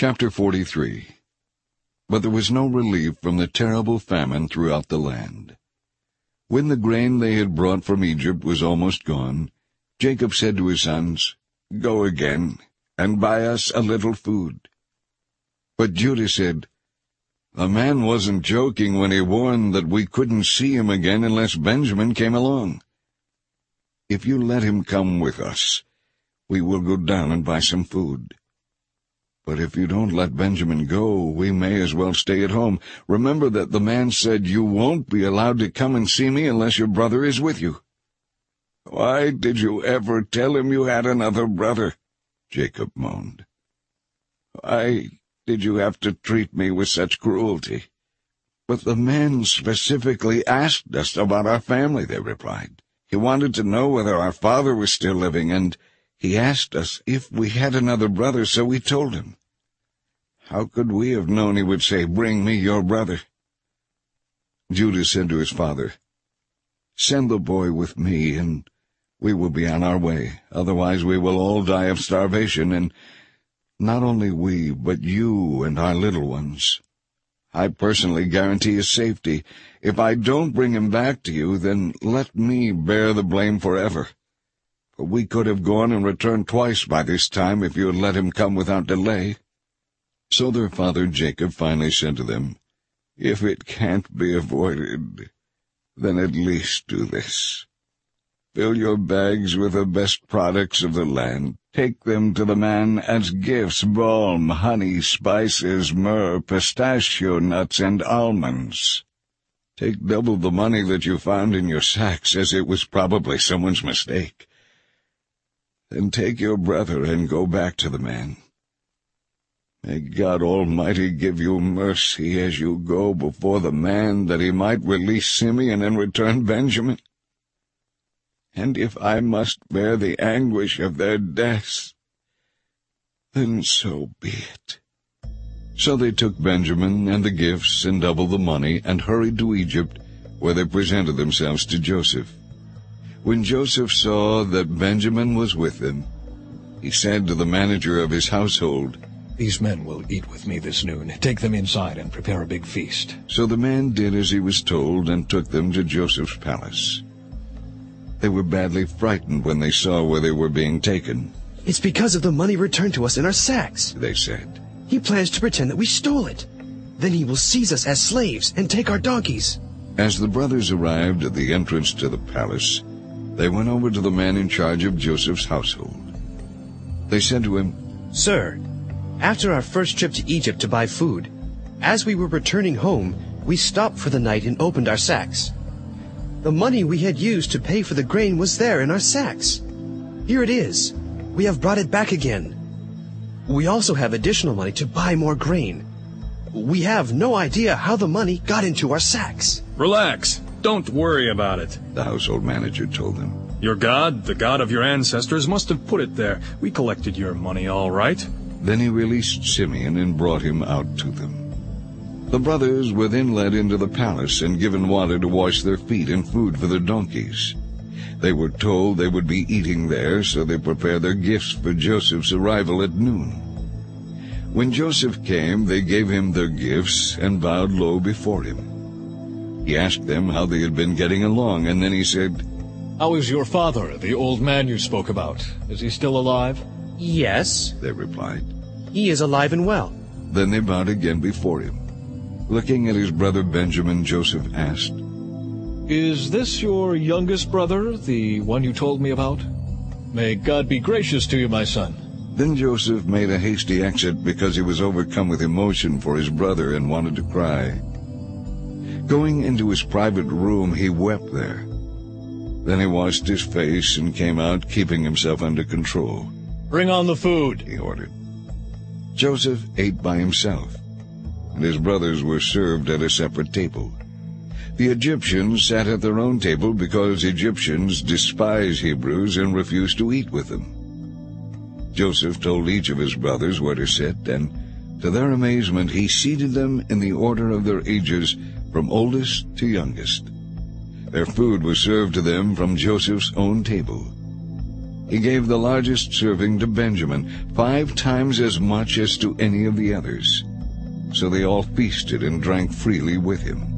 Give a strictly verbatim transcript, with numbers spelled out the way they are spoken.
Chapter forty-three. But there was no relief from the terrible famine throughout the land. When the grain they had brought from Egypt was almost gone, Jacob said to his sons, "Go again, and buy us a little food." But Judah said, "The man wasn't joking when he warned that we couldn't see him again unless Benjamin came along. If you let him come with us, we will go down and buy some food. But if you don't let Benjamin go, we may as well stay at home. Remember that the man said you won't be allowed to come and see me unless your brother is with you." "Why did you ever tell him you had another brother?" Jacob moaned. "Why did you have to treat me with such cruelty?" "But the man specifically asked us about our family," they replied. "He wanted to know whether our father was still living, and he asked us if we had another brother, so we told him. How could we have known he would say, 'Bring me your brother'?" Judah said to his father, "Send the boy with me, and we will be on our way. Otherwise we will all die of starvation, and not only we, but you and our little ones. I personally guarantee his safety. If I don't bring him back to you, then let me bear the blame forever. For we could have gone and returned twice by this time if you had let him come without delay." So their father Jacob finally said to them, "If it can't be avoided, then at least do this. Fill your bags with the best products of the land. Take them to the man as gifts: balm, honey, spices, myrrh, pistachio nuts, and almonds. Take double the money that you found in your sacks, as it was probably someone's mistake. Then take your brother and go back to the man. May God Almighty give you mercy as you go before the man, that he might release Simeon and return Benjamin. And if I must bear the anguish of their deaths, then so be it." So they took Benjamin and the gifts and double the money and hurried to Egypt, where they presented themselves to Joseph. When Joseph saw that Benjamin was with them, he said to the manager of his household, "These men will eat with me this noon. Take them inside and prepare a big feast." So the man did as he was told and took them to Joseph's palace. They were badly frightened when they saw where they were being taken. "It's because of the money returned to us in our sacks," they said. "He plans to pretend that we stole it. Then he will seize us as slaves and take our donkeys." As the brothers arrived at the entrance to the palace, they went over to the man in charge of Joseph's household. They said to him, "Sir, after our first trip to Egypt to buy food, as we were returning home, we stopped for the night and opened our sacks. The money we had used to pay for the grain was there in our sacks. Here it is. We have brought it back again. We also have additional money to buy more grain. We have no idea how the money got into our sacks." "Relax. Don't worry about it," the household manager told them. "Your God, the God of your ancestors, must have put it there. We collected your money all right." Then he released Simeon and brought him out to them. The brothers were then led into the palace and given water to wash their feet and food for their donkeys. They were told they would be eating there, so they prepared their gifts for Joseph's arrival at noon. When Joseph came, they gave him their gifts and bowed low before him. He asked them how they had been getting along, and then he said, "How is your father, the old man you spoke about? Is he still alive?" "Yes," they replied. "He is alive and well." Then they bowed again before him. Looking at his brother Benjamin, Joseph asked, "Is this your youngest brother, the one you told me about? May God be gracious to you, my son." Then Joseph made a hasty exit because he was overcome with emotion for his brother and wanted to cry. Going into his private room, he wept there. Then he washed his face and came out, keeping himself under control. "Bring on the food," he ordered. Joseph ate by himself, and his brothers were served at a separate table. The Egyptians sat at their own table because Egyptians despise Hebrews and refuse to eat with them. Joseph told each of his brothers where to sit, and to their amazement he seated them in the order of their ages, from oldest to youngest. Their food was served to them from Joseph's own table. He gave the largest serving to Benjamin, five times as much as to any of the others. So they all feasted and drank freely with him.